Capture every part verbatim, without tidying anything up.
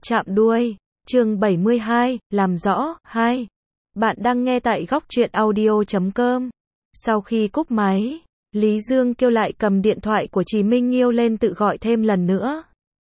Chạm đuôi, chương bảy mươi hai, làm rõ, hai. Bạn đang nghe tại góc truyện audio chấm com. Sau khi cúp máy, Lý Dương Kiêu lại cầm điện thoại của Trì Minh Nghiêu lên tự gọi thêm lần nữa.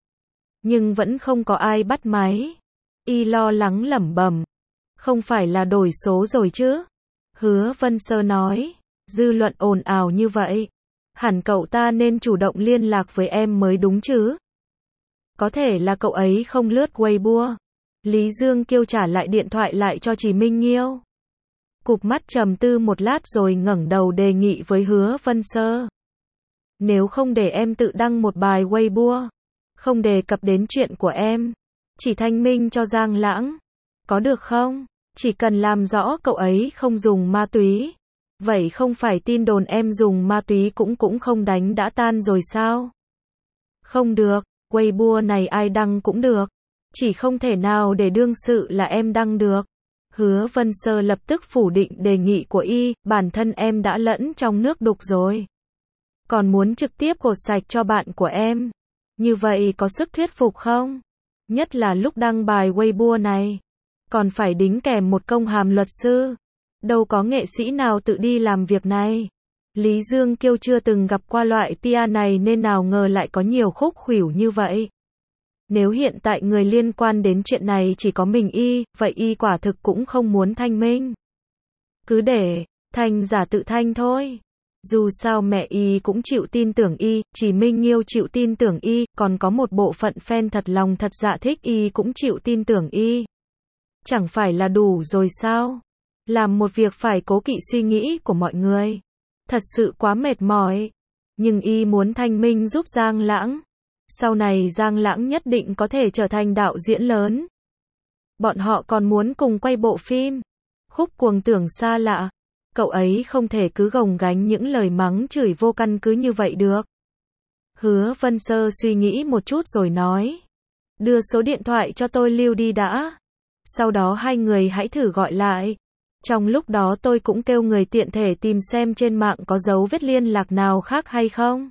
Nhưng vẫn không có ai bắt máy. Y lo lắng lẩm bẩm. Không phải là đổi số rồi chứ? Hứa Vân Sơ nói. Dư luận ồn ào như vậy. Hẳn cậu ta nên chủ động liên lạc với em mới đúng chứ? Có thể là cậu ấy không lướt Weibo. Lý Dương Kiêu trả lại điện thoại lại cho Trì Minh Nghiêu. Cụp mắt trầm tư một lát rồi ngẩng đầu đề nghị với Hứa Vân Sơ. Nếu không để em tự đăng một bài Weibo, không đề cập đến chuyện của em, chỉ thanh minh cho Giang Lãng, có được không? Chỉ cần làm rõ cậu ấy không dùng ma túy, vậy không phải tin đồn em dùng ma túy cũng cũng không đánh đã tan rồi sao? Không được, Weibo này ai đăng cũng được, chỉ không thể nào để đương sự là em đăng được. Hứa Vân Sơ lập tức phủ định đề nghị của y, bản thân em đã lẫn trong nước đục rồi. Còn muốn trực tiếp gột sạch cho bạn của em. Như vậy có sức thuyết phục không? Nhất là lúc đăng bài Weibo này. Còn phải đính kèm một công hàm luật sư. Đâu có nghệ sĩ nào tự đi làm việc này. Lý Dương Kiêu chưa từng gặp qua loại pê e này nên nào ngờ lại có nhiều khúc khuỷu như vậy. Nếu hiện tại người liên quan đến chuyện này chỉ có mình y, vậy y quả thực cũng không muốn thanh minh. Cứ để thanh giả tự thanh thôi. Dù sao mẹ y cũng chịu tin tưởng y, Trì Minh Nghiêu chịu tin tưởng y, còn có một bộ phận fan thật lòng thật dạ thích y cũng chịu tin tưởng y. Chẳng phải là đủ rồi sao? Làm một việc phải cố kỵ suy nghĩ của mọi người. Thật sự quá mệt mỏi. Nhưng y muốn thanh minh giúp Giang Lãng. Sau này Giang Lãng nhất định có thể trở thành đạo diễn lớn. Bọn họ còn muốn cùng quay bộ phim Khúc Cuồng Tưởng Xa Lạ. Cậu ấy không thể cứ gồng gánh những lời mắng chửi vô căn cứ như vậy được. Hứa Vân Sơ suy nghĩ một chút rồi nói. Đưa số điện thoại cho tôi lưu đi đã. Sau đó hai người hãy thử gọi lại. Trong lúc đó tôi cũng kêu người tiện thể tìm xem trên mạng có dấu vết liên lạc nào khác hay không.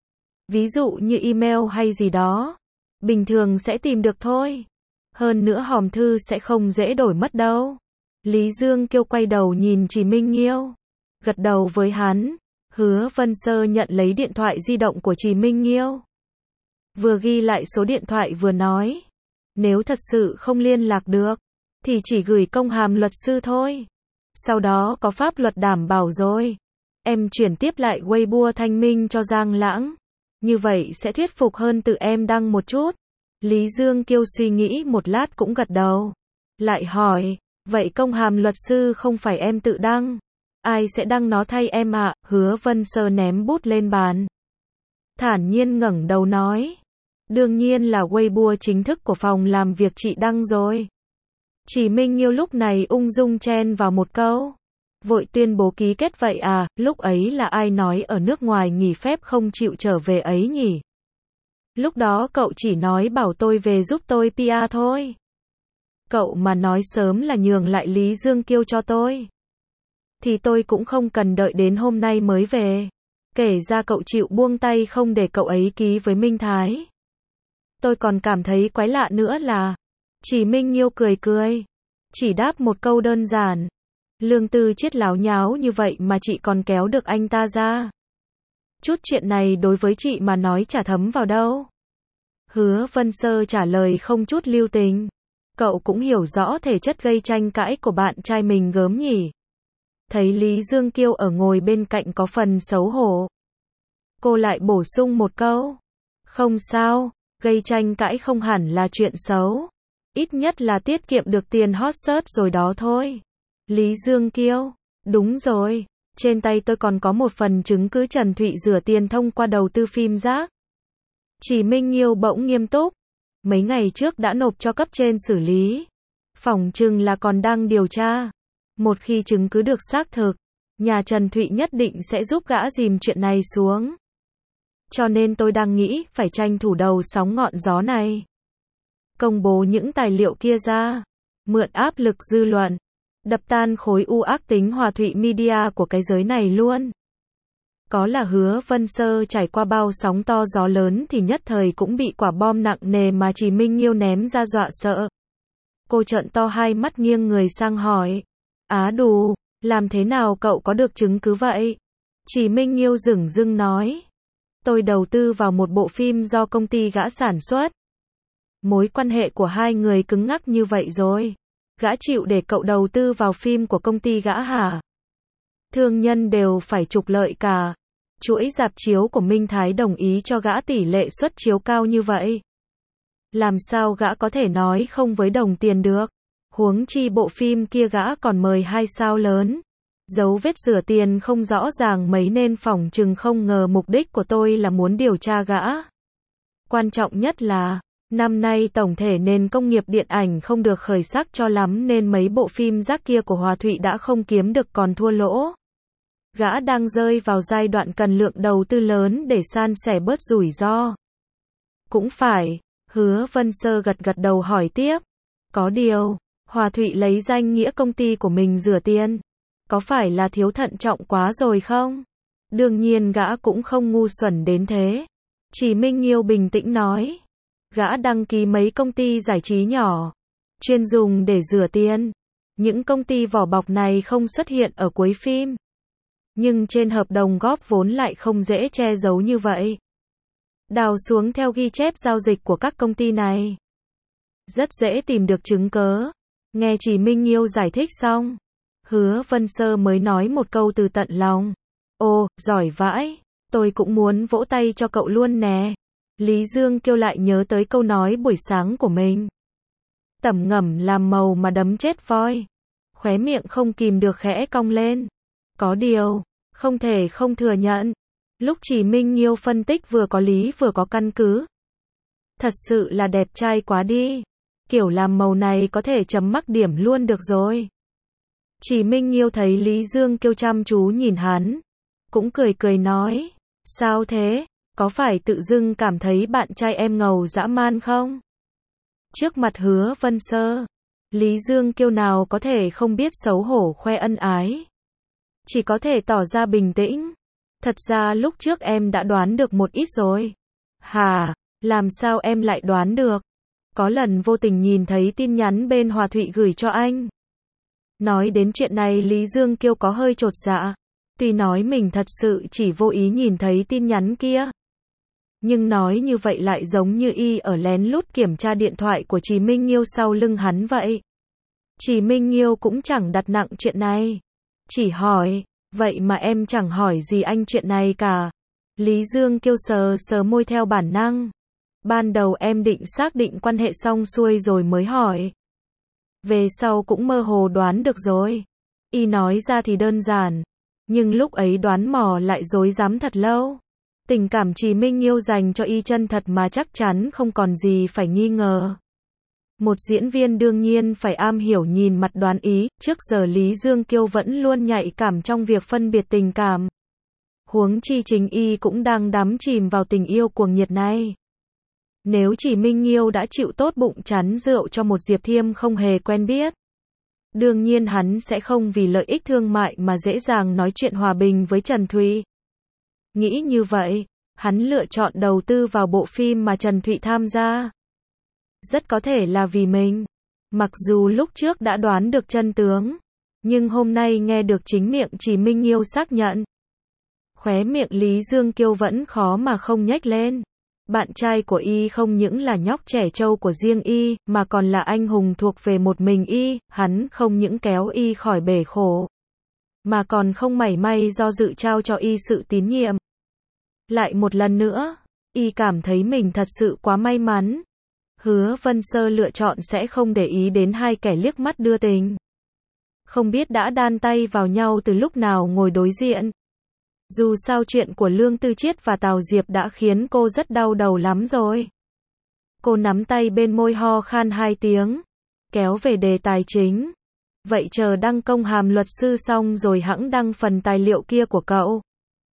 Ví dụ như email hay gì đó. Bình thường sẽ tìm được thôi. Hơn nữa hòm thư sẽ không dễ đổi mất đâu. Lý Dương Kiêu quay đầu nhìn Trì Minh Nghiêu. Gật đầu với hắn. Hứa Vân Sơ nhận lấy điện thoại di động của Trì Minh Nghiêu. Vừa ghi lại số điện thoại vừa nói. Nếu thật sự không liên lạc được, thì chỉ gửi công hàm luật sư thôi. Sau đó có pháp luật đảm bảo rồi. Em chuyển tiếp lại Weibo thanh minh cho Giang Lãng. Như vậy sẽ thuyết phục hơn tự em đăng một chút. Lý Dương Kiêu suy nghĩ một lát cũng gật đầu. Lại hỏi, vậy công hàm luật sư không phải em tự đăng? Ai sẽ đăng nó thay em ạ? À? Hứa Vân Sơ ném bút lên bàn. Thản nhiên ngẩng đầu nói. Đương nhiên là Weibo chính thức của phòng làm việc chị đăng rồi. Trì Minh Nghiêu lúc này ung dung chen vào một câu. Vội tuyên bố ký kết vậy à, lúc ấy là ai nói ở nước ngoài nghỉ phép không chịu trở về ấy nhỉ? Lúc đó cậu chỉ nói bảo tôi về giúp tôi pê e thôi. Cậu mà nói sớm là nhường lại Lý Dương Kiêu cho tôi. Thì tôi cũng không cần đợi đến hôm nay mới về. Kể ra cậu chịu buông tay không để cậu ấy ký với Minh Thái. Tôi còn cảm thấy quái lạ nữa là. Trì Minh Nghiêu cười cười. Chỉ đáp một câu đơn giản. Lương Tư Chiết láo nháo như vậy mà chị còn kéo được anh ta ra. Chút chuyện này đối với chị mà nói chả thấm vào đâu. Hứa Vân Sơ trả lời không chút lưu tình. Cậu cũng hiểu rõ thể chất gây tranh cãi của bạn trai mình gớm nhỉ. Thấy Lý Dương Kiêu ở ngồi bên cạnh có phần xấu hổ. Cô lại bổ sung một câu. Không sao, gây tranh cãi không hẳn là chuyện xấu. Ít nhất là tiết kiệm được tiền hot search rồi đó thôi. Lý Dương Kiêu, đúng rồi, trên tay tôi còn có một phần chứng cứ Trần Thụy rửa tiền thông qua đầu tư phim rác. Trì Minh Nghiêu bỗng nghiêm túc, mấy ngày trước đã nộp cho cấp trên xử lý. Phỏng chừng là còn đang điều tra. Một khi chứng cứ được xác thực, nhà Trần Thụy nhất định sẽ giúp gã dìm chuyện này xuống. Cho nên tôi đang nghĩ phải tranh thủ đầu sóng ngọn gió này. Công bố những tài liệu kia ra, mượn áp lực dư luận. Đập tan khối u ác tính Hòa Thụy Media của cái giới này luôn. Có là Hứa Vân Sơ trải qua bao sóng to gió lớn thì nhất thời cũng bị quả bom nặng nề mà Trì Minh Nghiêu ném ra dọa sợ. Cô trợn to hai mắt nghiêng người sang hỏi. Á đù, làm thế nào cậu có được chứng cứ vậy? Trì Minh Nghiêu dửng dưng nói. Tôi đầu tư vào một bộ phim do công ty gã sản xuất. Mối quan hệ của hai người cứng ngắc như vậy rồi. Gã chịu để cậu đầu tư vào phim của công ty gã hả? Thương nhân đều phải trục lợi cả. Chuỗi rạp chiếu của Minh Thái đồng ý cho gã tỷ lệ suất chiếu cao như vậy. Làm sao gã có thể nói không với đồng tiền được? Huống chi bộ phim kia gã còn mời hai sao lớn. Dấu vết rửa tiền không rõ ràng mấy nên phỏng chừng không ngờ mục đích của tôi là muốn điều tra gã. Quan trọng nhất là, năm nay tổng thể nền công nghiệp điện ảnh không được khởi sắc cho lắm nên mấy bộ phim rác kia của Hòa Thụy đã không kiếm được còn thua lỗ. Gã đang rơi vào giai đoạn cần lượng đầu tư lớn để san sẻ bớt rủi ro. Cũng phải, Hứa Vân Sơ gật gật đầu hỏi tiếp. Có điều, Hòa Thụy lấy danh nghĩa công ty của mình rửa tiền. Có phải là thiếu thận trọng quá rồi không? Đương nhiên gã cũng không ngu xuẩn đến thế. Trì Minh Nghiêu bình tĩnh nói. Gã đăng ký mấy công ty giải trí nhỏ, chuyên dùng để rửa tiền. Những công ty vỏ bọc này không xuất hiện ở cuối phim. Nhưng trên hợp đồng góp vốn lại không dễ che giấu như vậy. Đào xuống theo ghi chép giao dịch của các công ty này. Rất dễ tìm được chứng cớ. Nghe Trì Minh Nghiêu giải thích xong, Hứa Vân Sơ mới nói một câu từ tận lòng. Ồ, giỏi vãi, tôi cũng muốn vỗ tay cho cậu luôn nè. Lý Dương Kiêu lại nhớ tới câu nói buổi sáng của mình. Tẩm ngẩm làm màu mà đấm chết voi. Khóe miệng không kìm được khẽ cong lên. Có điều, không thể không thừa nhận. Lúc Trì Minh Nghiêu phân tích vừa có lý vừa có căn cứ. Thật sự là đẹp trai quá đi. Kiểu làm màu này có thể chấm mắc điểm luôn được rồi. Trì Minh Nghiêu thấy Lý Dương Kiêu chăm chú nhìn hắn. Cũng cười cười nói. Sao thế? Có phải tự dưng cảm thấy bạn trai em ngầu dã man không? Trước mặt Hứa Vân Sơ, Lý Dương Kiêu nào có thể không biết xấu hổ khoe ân ái. Chỉ có thể tỏ ra bình tĩnh. Thật ra lúc trước em đã đoán được một ít rồi. Hà, làm sao em lại đoán được? Có lần vô tình nhìn thấy tin nhắn bên Hòa Thụy gửi cho anh. Nói đến chuyện này Lý Dương Kiêu có hơi chột dạ. Tuy nói mình thật sự chỉ vô ý nhìn thấy tin nhắn kia. Nhưng nói như vậy lại giống như y ở lén lút kiểm tra điện thoại của Trì Minh Nghiêu sau lưng hắn vậy. Trì Minh Nghiêu cũng chẳng đặt nặng chuyện này. Chỉ hỏi, vậy mà em chẳng hỏi gì anh chuyện này cả. Lý Dương Kiêu sờ sờ môi theo bản năng. Ban đầu em định xác định quan hệ xong xuôi rồi mới hỏi. Về sau cũng mơ hồ đoán được rồi. Y nói ra thì đơn giản. Nhưng lúc ấy đoán mò lại rối rắm thật lâu. Tình cảm Trì Minh Nghiêu dành cho y chân thật mà chắc chắn không còn gì phải nghi ngờ. Một diễn viên đương nhiên phải am hiểu nhìn mặt đoán ý, trước giờ Lý Dương Kiêu vẫn luôn nhạy cảm trong việc phân biệt tình cảm. Huống chi chính y cũng đang đắm chìm vào tình yêu cuồng nhiệt này. Nếu Trì Minh Nghiêu đã chịu tốt bụng chắn rượu cho một Diệp Thiêm không hề quen biết, đương nhiên hắn sẽ không vì lợi ích thương mại mà dễ dàng nói chuyện hòa bình với Trần Thụy. Nghĩ như vậy, hắn lựa chọn đầu tư vào bộ phim mà Trần Thụy tham gia. Rất có thể là vì mình. Mặc dù lúc trước đã đoán được chân tướng, nhưng hôm nay nghe được chính miệng Trì Minh Nghiêu xác nhận. Khóe miệng Lý Dương Kiêu vẫn khó mà không nhếch lên. Bạn trai của y không những là nhóc trẻ trâu của riêng y, mà còn là anh hùng thuộc về một mình y, hắn không những kéo y khỏi bể khổ, mà còn không mảy may do dự trao cho y sự tín nhiệm. Lại một lần nữa, y cảm thấy mình thật sự quá may mắn. Hứa Vân Sơ lựa chọn sẽ không để ý đến hai kẻ liếc mắt đưa tình. Không biết đã đan tay vào nhau từ lúc nào ngồi đối diện. Dù sao chuyện của Lương Tư Chiết và Tào Diệp đã khiến cô rất đau đầu lắm rồi. Cô nắm tay bên môi ho khan hai tiếng, kéo về đề tài chính. Vậy chờ đăng công hàm luật sư xong rồi hẵng đăng phần tài liệu kia của cậu.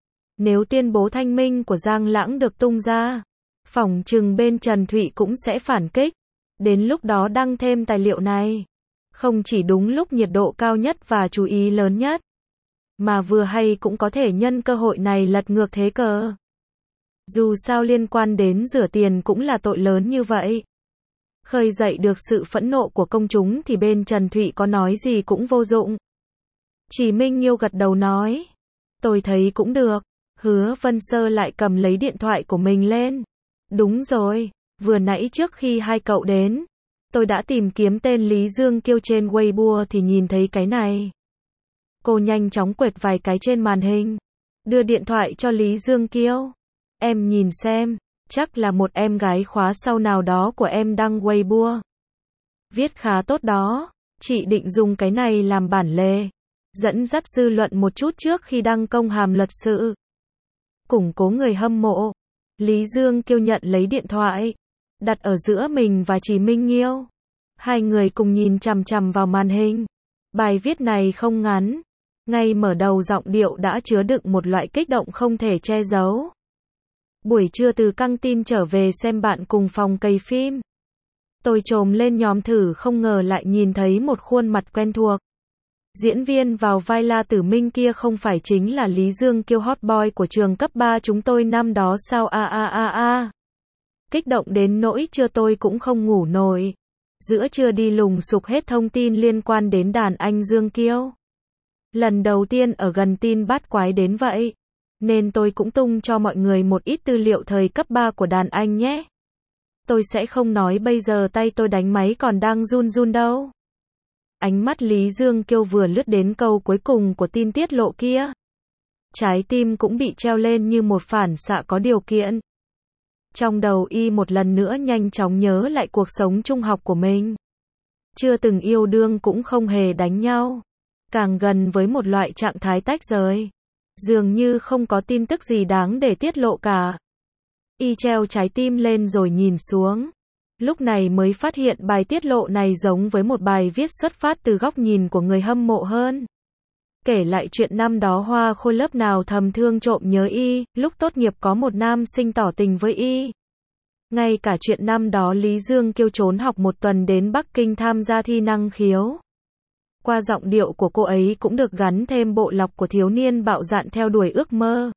Nếu tuyên bố thanh minh của Giang Lãng được tung ra, phỏng chừng bên Trần Thụy cũng sẽ phản kích. Đến lúc đó đăng thêm tài liệu này, không chỉ đúng lúc nhiệt độ cao nhất và chú ý lớn nhất, mà vừa hay cũng có thể nhân cơ hội này lật ngược thế cờ. Dù sao liên quan đến rửa tiền cũng là tội lớn như vậy. Khơi dậy được sự phẫn nộ của công chúng thì bên Trần Thụy có nói gì cũng vô dụng. Chỉ Minh Nghiêu gật đầu nói. Tôi thấy cũng được. Hứa Vân Sơ lại cầm lấy điện thoại của mình lên. Đúng rồi, vừa nãy trước khi hai cậu đến, tôi đã tìm kiếm tên Lý Dương Kiêu trên Weibo thì nhìn thấy cái này. Cô nhanh chóng quệt vài cái trên màn hình. Đưa điện thoại cho Lý Dương Kiêu. Em nhìn xem, chắc là một em gái khóa sau nào đó của em đăng Weibo. Viết khá tốt đó, chị định dùng cái này làm bản lề. Dẫn dắt dư luận một chút trước khi đăng công hàm luật sự. Củng cố người hâm mộ. Lý Dương Kiêu nhận lấy điện thoại, đặt ở giữa mình và Chỉ Minh Nghiêu. Hai người cùng nhìn chằm chằm vào màn hình. Bài viết này không ngắn. Ngay mở đầu giọng điệu đã chứa đựng một loại kích động không thể che giấu. Buổi trưa từ căng tin trở về xem bạn cùng phòng cày phim. Tôi trồm lên nhóm thử không ngờ lại nhìn thấy một khuôn mặt quen thuộc. Diễn viên vào vai La Tử Minh kia không phải chính là Lý Dương Kiêu hot boy của trường cấp ba chúng tôi năm đó sao a a a a. Kích động đến nỗi trưa tôi cũng không ngủ nổi. Giữa trưa đi lùng sục hết thông tin liên quan đến đàn anh Dương Kiêu. Lần đầu tiên ở gần tin bát quái đến vậy. Nên tôi cũng tung cho mọi người một ít tư liệu thời cấp ba của đàn anh nhé. Tôi sẽ không nói bây giờ tay tôi đánh máy còn đang run run đâu. Ánh mắt Lý Dương Kiêu vừa lướt đến câu cuối cùng của tin tiết lộ kia. Trái tim cũng bị treo lên như một phản xạ có điều kiện. Trong đầu y một lần nữa nhanh chóng nhớ lại cuộc sống trung học của mình. Chưa từng yêu đương cũng không hề đánh nhau. Càng gần với một loại trạng thái tách rời. Dường như không có tin tức gì đáng để tiết lộ cả. Y treo trái tim lên rồi nhìn xuống. Lúc này mới phát hiện bài tiết lộ này giống với một bài viết xuất phát từ góc nhìn của người hâm mộ hơn. Kể lại chuyện năm đó Hoa Khôi lớp nào thầm thương trộm nhớ y, lúc tốt nghiệp có một nam sinh tỏ tình với y. Ngay cả chuyện năm đó Lý Dương Kiêu trốn học một tuần đến Bắc Kinh tham gia thi năng khiếu. Qua giọng điệu của cô ấy cũng được gắn thêm bộ lọc của thiếu niên bạo dạn theo đuổi ước mơ.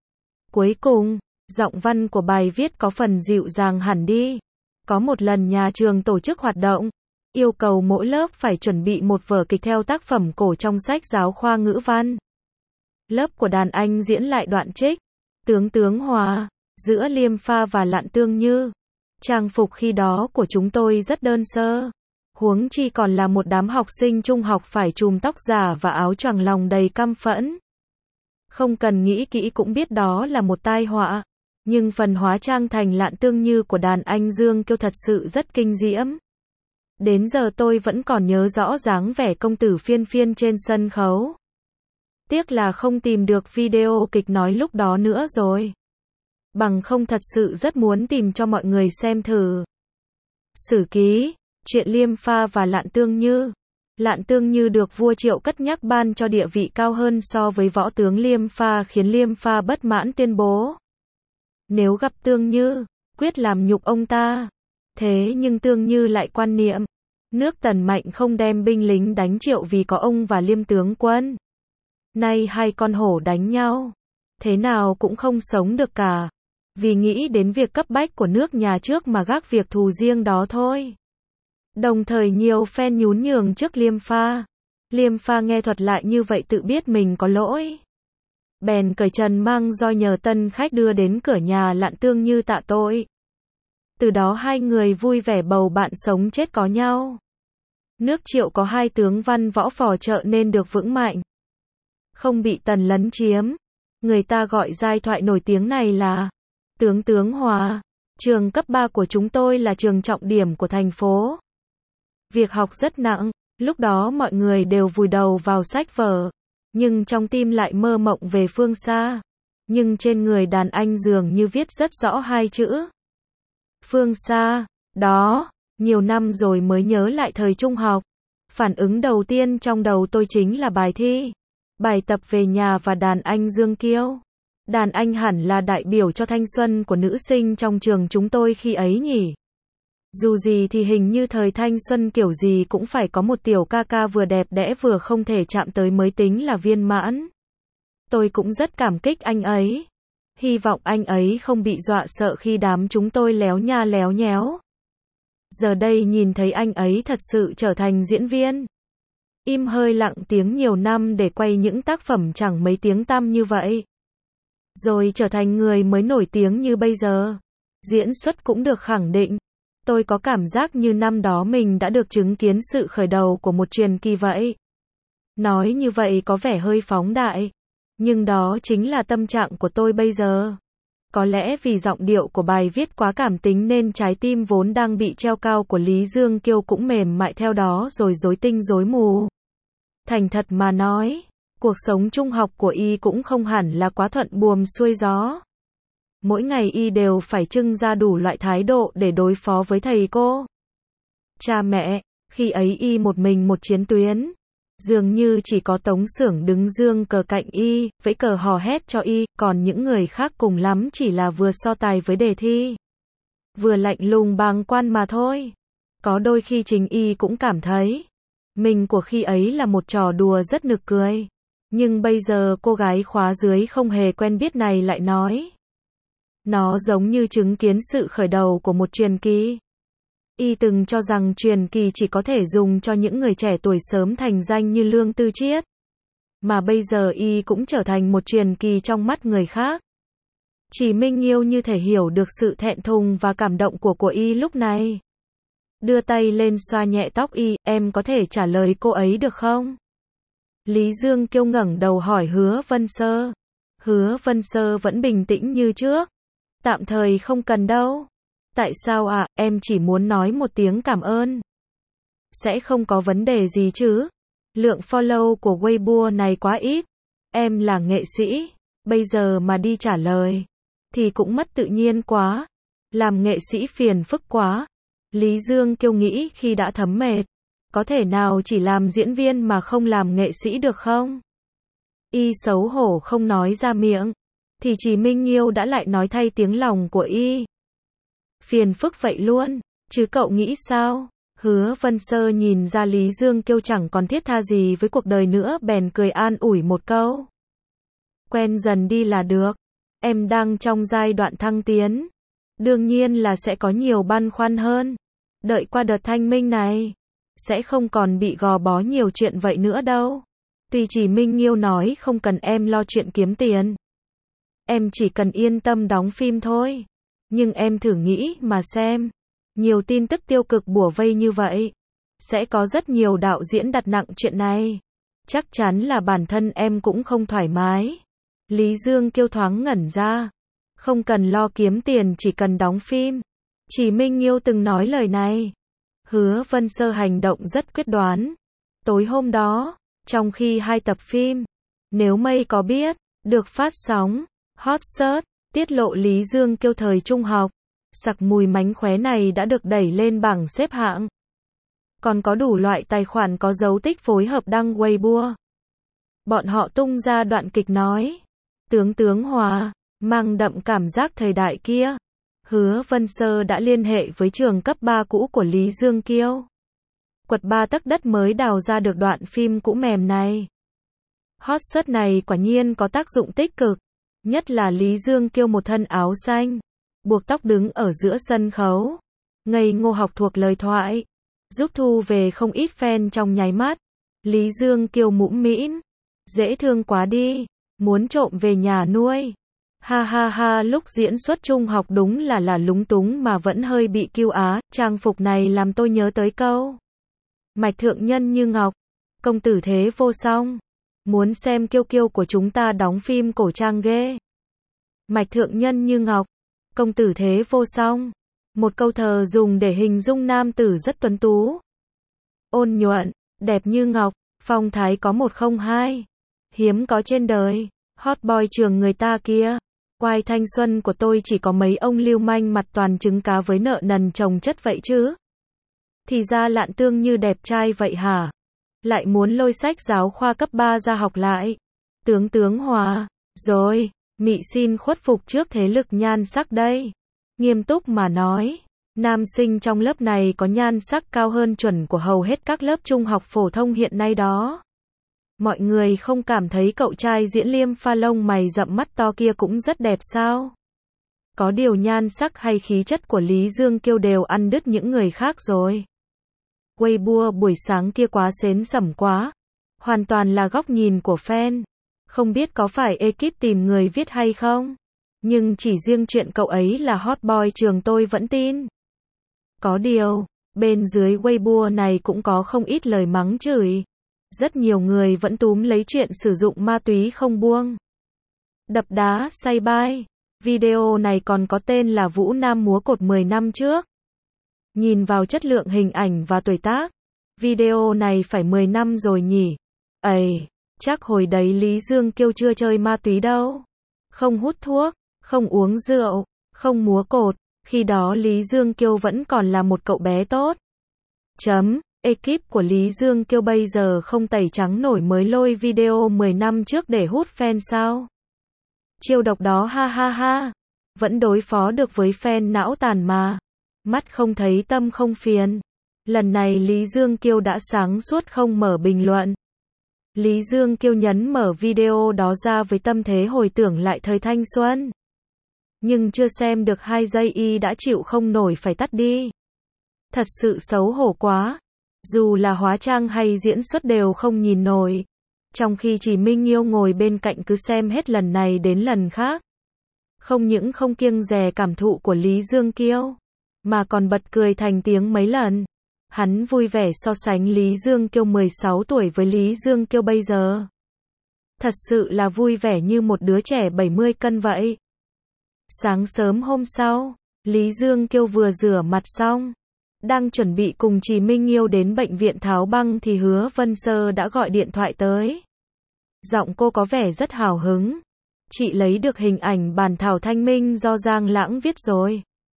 Cuối cùng, giọng văn của bài viết có phần dịu dàng hẳn đi. Có một lần nhà trường tổ chức hoạt động, yêu cầu mỗi lớp phải chuẩn bị một vở kịch theo tác phẩm cổ trong sách giáo khoa ngữ văn. Lớp của đàn anh diễn lại đoạn trích, Tướng Tướng Hòa, giữa Liêm Pha và Lạn Tương Như. Trang phục khi đó của chúng tôi rất đơn sơ. Huống chi còn là một đám học sinh trung học phải chùm tóc giả và áo choàng lòng đầy căm phẫn. Không cần nghĩ kỹ cũng biết đó là một tai họa. Nhưng phần hóa trang thành Lạn Tương Như của đàn anh Dương Kiêu thật sự rất kinh diễm. Đến giờ tôi vẫn còn nhớ rõ dáng vẻ công tử phiên phiên trên sân khấu. Tiếc là không tìm được video kịch nói lúc đó nữa rồi. Bằng không thật sự rất muốn tìm cho mọi người xem thử. Sử ký, chuyện Liêm Pha và Lạn Tương Như. Lạn Tương Như được vua Triệu cất nhắc ban cho địa vị cao hơn so với võ tướng Liêm Pha khiến Liêm Pha bất mãn tuyên bố. Nếu gặp Tương Như, quyết làm nhục ông ta. Thế nhưng Tương Như lại quan niệm, nước Tần mạnh không đem binh lính đánh Triệu vì có ông và Liêm tướng quân. Nay hai con hổ đánh nhau, thế nào cũng không sống được cả. Vì nghĩ đến việc cấp bách của nước nhà trước mà gác việc thù riêng đó thôi. Đồng thời nhiều fan nhún nhường trước Liêm Pha. Liêm Pha nghe thuật lại như vậy tự biết mình có lỗi. Bèn cởi trần mang roi nhờ tân khách đưa đến cửa nhà Lạn Tương Như tạ tội. Từ đó hai người vui vẻ bầu bạn sống chết có nhau. Nước Triệu có hai tướng văn võ phò trợ nên được vững mạnh. Không bị Tần lấn chiếm. Người ta gọi giai thoại nổi tiếng này là Tướng Tướng Hòa. Trường cấp ba của chúng tôi là trường trọng điểm của thành phố. Việc học rất nặng, lúc đó mọi người đều vùi đầu vào sách vở. Nhưng trong tim lại mơ mộng về phương xa. Nhưng trên người đàn anh dường như viết rất rõ hai chữ. Phương xa, đó, nhiều năm rồi mới nhớ lại thời trung học. Phản ứng đầu tiên trong đầu tôi chính là bài thi, bài tập về nhà và đàn anh Dương Kiêu. Đàn anh hẳn là đại biểu cho thanh xuân của nữ sinh trong trường chúng tôi khi ấy nhỉ. Dù gì thì hình như thời thanh xuân kiểu gì cũng phải có một tiểu ca ca vừa đẹp đẽ vừa không thể chạm tới mới tính là viên mãn. Tôi cũng rất cảm kích anh ấy. Hy vọng anh ấy không bị dọa sợ khi đám chúng tôi léo nha léo nhéo. Giờ đây nhìn thấy anh ấy thật sự trở thành diễn viên. Im hơi lặng tiếng nhiều năm để quay những tác phẩm chẳng mấy tiếng tăm như vậy. Rồi trở thành người mới nổi tiếng như bây giờ. Diễn xuất cũng được khẳng định. Tôi có cảm giác như năm đó mình đã được chứng kiến sự khởi đầu của một truyền kỳ vậy. Nói như vậy có vẻ hơi phóng đại. Nhưng đó chính là tâm trạng của tôi bây giờ. Có lẽ vì giọng điệu của bài viết quá cảm tính nên trái tim vốn đang bị treo cao của Lý Dương Kiêu cũng mềm mại theo đó rồi rối tinh rối mù. Thành thật mà nói, cuộc sống trung học của y cũng không hẳn là quá thuận buồm xuôi gió. Mỗi ngày y đều phải trưng ra đủ loại thái độ để đối phó với thầy cô, cha mẹ. Khi ấy y một mình một chiến tuyến. Dường như chỉ có Tống Xưởng đứng dương cờ cạnh y, vẫy cờ hò hét cho y, còn những người khác cùng lắm chỉ là vừa so tài với đề thi, vừa lạnh lùng bàng quan mà thôi. Có đôi khi chính y cũng cảm thấy mình của khi ấy là một trò đùa rất nực cười. Nhưng bây giờ cô gái khóa dưới không hề quen biết này lại nói nó giống như chứng kiến sự khởi đầu của một truyền kỳ. Y từng cho rằng truyền kỳ chỉ có thể dùng cho những người trẻ tuổi sớm thành danh như Lương Tư Chiết. Mà bây giờ y cũng trở thành một truyền kỳ trong mắt người khác. Chỉ Minh Nghiêu như thể hiểu được sự thẹn thùng và cảm động của của y lúc này. Đưa tay lên xoa nhẹ tóc y, em có thể trả lời cô ấy được không? Lý Dương Kiêu ngẩng đầu hỏi Hứa Vân Sơ. Hứa Vân Sơ vẫn bình tĩnh như trước. Tạm thời không cần đâu. Tại sao ạ, à? Em chỉ muốn nói một tiếng cảm ơn. Sẽ không có vấn đề gì chứ? Lượng follow của Weibo này quá ít. Em là nghệ sĩ, bây giờ mà đi trả lời thì cũng mất tự nhiên quá. Làm nghệ sĩ phiền phức quá. Lý Dương Kiêu nghĩ khi đã thấm mệt, có thể nào chỉ làm diễn viên mà không làm nghệ sĩ được không? Y xấu hổ không nói ra miệng, thì chỉ Minh Nghiêu đã lại nói thay tiếng lòng của y. Phiền phức vậy luôn, chứ cậu nghĩ sao? Hứa Vân Sơ nhìn ra Lý Dương Kiêu chẳng còn thiết tha gì với cuộc đời nữa bèn cười an ủi một câu. Quen dần đi là được, em đang trong giai đoạn thăng tiến. Đương nhiên là sẽ có nhiều băn khoăn hơn. Đợi qua đợt thanh minh này, sẽ không còn bị gò bó nhiều chuyện vậy nữa đâu. Tuy chỉ Minh Nghiêu nói không cần em lo chuyện kiếm tiền. Em chỉ cần yên tâm đóng phim thôi. Nhưng em thử nghĩ mà xem. Nhiều tin tức tiêu cực bủa vây như vậy. Sẽ có rất nhiều đạo diễn đặt nặng chuyện này. Chắc chắn là bản thân em cũng không thoải mái. Lý Dương Kiêu thoáng ngẩn ra. Không cần lo kiếm tiền, chỉ cần đóng phim. Chỉ Minh Nghiêu từng nói lời này. Hứa Vân Sơ hành động rất quyết đoán. Tối hôm đó, trong khi hai tập phim Nếu Mây Có Biết được phát sóng, hot search tiết lộ Lý Dương Kiêu thời trung học, sặc mùi mánh khóe này đã được đẩy lên bảng xếp hạng. Còn có đủ loại tài khoản có dấu tích phối hợp đăng Weibo. Bọn họ tung ra đoạn kịch nói Tướng tướng Hòa, mang đậm cảm giác thời đại kia. Hứa Vân Sơ đã liên hệ với trường cấp ba cũ của Lý Dương Kiêu. Quật ba tấc đất mới đào ra được đoạn phim cũ mềm này. Hot search này quả nhiên có tác dụng tích cực. Nhất là Lý Dương Kiêu một thân áo xanh, buộc tóc đứng ở giữa sân khấu, ngây ngô học thuộc lời thoại, giúp thu về không ít fan trong nháy mắt. Lý Dương Kiêu mũm mĩm, dễ thương quá đi, muốn trộm về nhà nuôi. Ha ha ha, lúc diễn xuất trung học đúng là là lúng túng mà vẫn hơi bị kiêu á. Trang phục này làm tôi nhớ tới câu Mạch thượng nhân như ngọc, công tử thế vô song. Muốn xem Kiêu Kiêu của chúng ta đóng phim cổ trang ghê. Mạch thượng nhân như ngọc, công tử thế vô song. Một câu thơ dùng để hình dung nam tử rất tuấn tú, ôn nhuận, đẹp như ngọc, phong thái có một không hai, hiếm có trên đời. Hot boy trường người ta kia. Quai thanh xuân của tôi chỉ có mấy ông lưu manh mặt toàn trứng cá với nợ nần chồng chất vậy chứ. Thì ra Lạn Tương như đẹp trai vậy hả? Lại muốn lôi sách giáo khoa cấp ba ra học lại. Tướng tướng Hòa, rồi, mị xin khuất phục trước thế lực nhan sắc đây. Nghiêm túc mà nói, nam sinh trong lớp này có nhan sắc cao hơn chuẩn của hầu hết các lớp trung học phổ thông hiện nay đó. Mọi người không cảm thấy cậu trai diễn liêm pha lông mày rậm mắt to kia cũng rất đẹp sao? Có điều nhan sắc hay khí chất của Lý Dương Kiêu đều ăn đứt những người khác rồi. Weibo buổi sáng kia quá xến xẩm quá. Hoàn toàn là góc nhìn của fan. Không biết có phải ekip tìm người viết hay không? Nhưng chỉ riêng chuyện cậu ấy là hot boy trường tôi vẫn tin. Có điều, bên dưới Weibo này cũng có không ít lời mắng chửi. Rất nhiều người vẫn túm lấy chuyện sử dụng ma túy không buông. Đập đá, say bai. Video này còn có tên là Vũ Nam múa cột mười năm trước. Nhìn vào chất lượng hình ảnh và tuổi tác, video này phải mười năm rồi nhỉ? Ây, chắc hồi đấy Lý Dương Kiêu chưa chơi ma túy đâu. Không hút thuốc, không uống rượu, không múa cột, khi đó Lý Dương Kiêu vẫn còn là một cậu bé tốt. Chấm, ekip của Lý Dương Kiêu bây giờ không tẩy trắng nổi mới lôi video mười năm trước để hút fan sao? Chiêu độc đó ha ha ha, vẫn đối phó được với fan não tàn mà. Mắt không thấy tâm không phiền. Lần này Lý Dương Kiêu đã sáng suốt không mở bình luận. Lý Dương Kiêu nhấn mở video đó ra với tâm thế hồi tưởng lại thời thanh xuân. Nhưng chưa xem được hai giây y đã chịu không nổi phải tắt đi. Thật sự xấu hổ quá. Dù là hóa trang hay diễn xuất đều không nhìn nổi. Trong khi chỉ Minh Yêu ngồi bên cạnh cứ xem hết lần này đến lần khác. Không những không kiêng dè cảm thụ của Lý Dương Kiêu, mà còn bật cười thành tiếng mấy lần. Hắn vui vẻ so sánh Lý Dương Kiêu mười sáu tuổi với Lý Dương Kiêu bây giờ. Thật sự là vui vẻ như một đứa trẻ bảy mươi cân vậy. Sáng sớm hôm sau, Lý Dương Kiêu vừa rửa mặt xong, đang chuẩn bị cùng Trì Minh Yêu đến bệnh viện tháo băng thì Hứa Vân Sơ đã gọi điện thoại tới. Giọng cô có vẻ rất hào hứng. Chị lấy được hình ảnh bản thảo thanh minh do Giang Lãng viết rồi.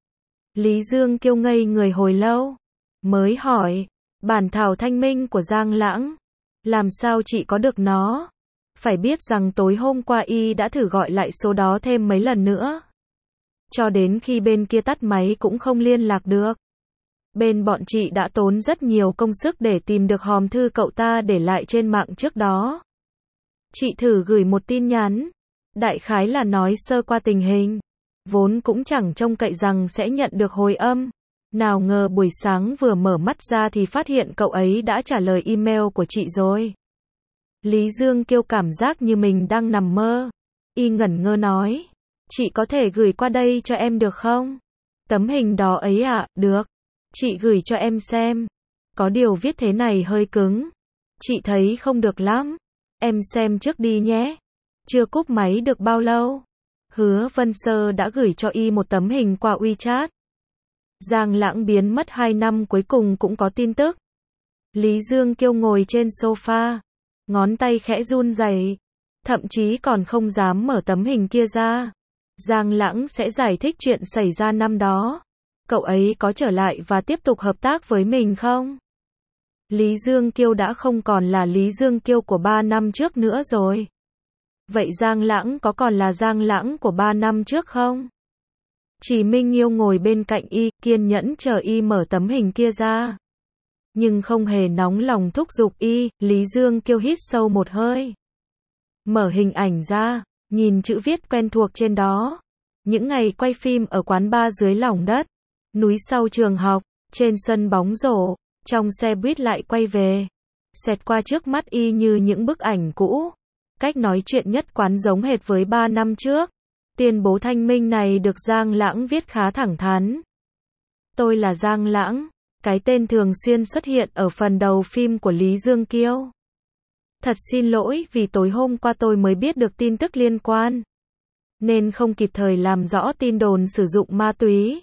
Lý Dương Kiêu ngây người hồi lâu, mới hỏi, bản thảo thanh minh của Giang Lãng, làm sao chị có được nó? Phải biết rằng tối hôm qua y đã thử gọi lại số đó thêm mấy lần nữa. Cho đến khi bên kia tắt máy cũng không liên lạc được. Bên bọn chị đã tốn rất nhiều công sức để tìm được hòm thư cậu ta để lại trên mạng trước đó. Chị thử gửi một tin nhắn, đại khái là nói sơ qua tình hình. Vốn cũng chẳng trông cậy rằng sẽ nhận được hồi âm. Nào ngờ buổi sáng vừa mở mắt ra thì phát hiện cậu ấy đã trả lời email của chị rồi. Lý Dương Kiêu cảm giác như mình đang nằm mơ. Y ngẩn ngơ nói, chị có thể gửi qua đây cho em được không? Tấm hình đó ấy ạ, được. Chị gửi cho em xem. Có điều viết thế này hơi cứng. Chị thấy không được lắm. Em xem trước đi nhé. Chưa cúp máy được bao lâu. Hứa Vân Sơ đã gửi cho y một tấm hình qua WeChat. Giang Lãng biến mất hai năm cuối cùng cũng có tin tức. Lý Dương Kiêu ngồi trên sofa, ngón tay khẽ run rẩy, thậm chí còn không dám mở tấm hình kia ra. Giang Lãng sẽ giải thích chuyện xảy ra năm đó. Cậu ấy có trở lại và tiếp tục hợp tác với mình không? Lý Dương Kiêu đã không còn là Lý Dương Kiêu của ba năm trước nữa rồi. Vậy Giang Lãng có còn là Giang Lãng của ba năm trước không? Chỉ Minh Yêu ngồi bên cạnh y, kiên nhẫn chờ y mở tấm hình kia ra. Nhưng không hề nóng lòng thúc giục y, Lý Dương Kiêu hít sâu một hơi. Mở hình ảnh ra, nhìn chữ viết quen thuộc trên đó. Những ngày quay phim ở quán bar dưới lòng đất, núi sau trường học, trên sân bóng rổ, trong xe buýt lại quay về. Xẹt qua trước mắt y như những bức ảnh cũ. Cách nói chuyện nhất quán giống hệt với ba năm trước. Tuyên bố thanh minh này được Giang Lãng viết khá thẳng thắn. Tôi là Giang Lãng, cái tên thường xuyên xuất hiện ở phần đầu phim của Lý Dương Kiêu. Thật xin lỗi vì tối hôm qua tôi mới biết được tin tức liên quan, nên không kịp thời làm rõ tin đồn sử dụng ma túy.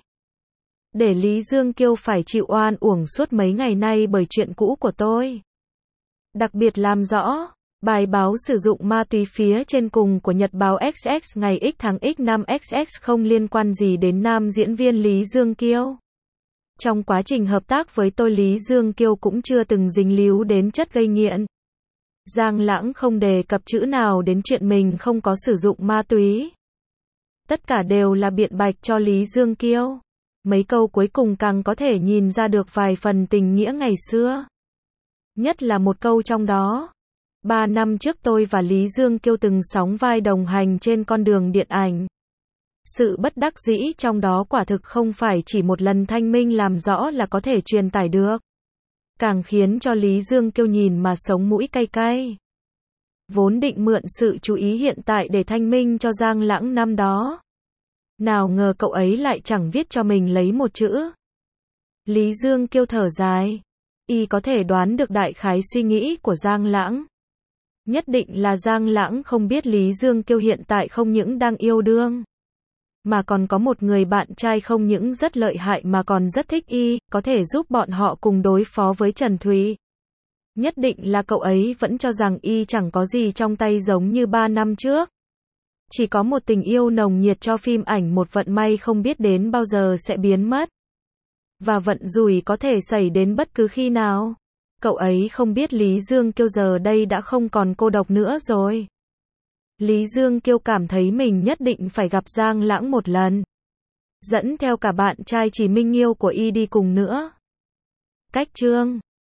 Để Lý Dương Kiêu phải chịu oan uổng suốt mấy ngày nay bởi chuyện cũ của tôi. Đặc biệt làm rõ, bài báo sử dụng ma túy phía trên cùng của Nhật báo ích ích ngày X tháng X năm ích ích không liên quan gì đến nam diễn viên Lý Dương Kiêu. Trong quá trình hợp tác với tôi Lý Dương Kiêu cũng chưa từng dính líu đến chất gây nghiện. Giang Lãng không đề cập chữ nào đến chuyện mình không có sử dụng ma túy. Tất cả đều là biện bạch cho Lý Dương Kiêu. Mấy câu cuối cùng càng có thể nhìn ra được vài phần tình nghĩa ngày xưa. Nhất là một câu trong đó. Ba năm trước tôi và Lý Dương Kiêu từng sóng vai đồng hành trên con đường điện ảnh. Sự bất đắc dĩ trong đó quả thực không phải chỉ một lần thanh minh làm rõ là có thể truyền tải được. Càng khiến cho Lý Dương Kiêu nhìn mà sống mũi cay cay. Vốn định mượn sự chú ý hiện tại để thanh minh cho Giang Lãng năm đó. Nào ngờ cậu ấy lại chẳng viết cho mình lấy một chữ. Lý Dương Kiêu thở dài. Y có thể đoán được đại khái suy nghĩ của Giang Lãng. Nhất định là Giang Lãng không biết Lý Dương Kiêu hiện tại không những đang yêu đương, mà còn có một người bạn trai không những rất lợi hại mà còn rất thích y, có thể giúp bọn họ cùng đối phó với Trần Thúy. Nhất định là cậu ấy vẫn cho rằng y chẳng có gì trong tay giống như ba năm trước. Chỉ có một tình yêu nồng nhiệt cho phim ảnh, một vận may không biết đến bao giờ sẽ biến mất. Và vận rủi có thể xảy đến bất cứ khi nào. Cậu ấy không biết Lý Dương Kiêu giờ đây đã không còn cô độc nữa rồi. Lý Dương Kiêu cảm thấy mình nhất định phải gặp Giang Lãng một lần. Dẫn theo cả bạn trai Chí Minh Nghiêu của y đi cùng nữa. Cách chương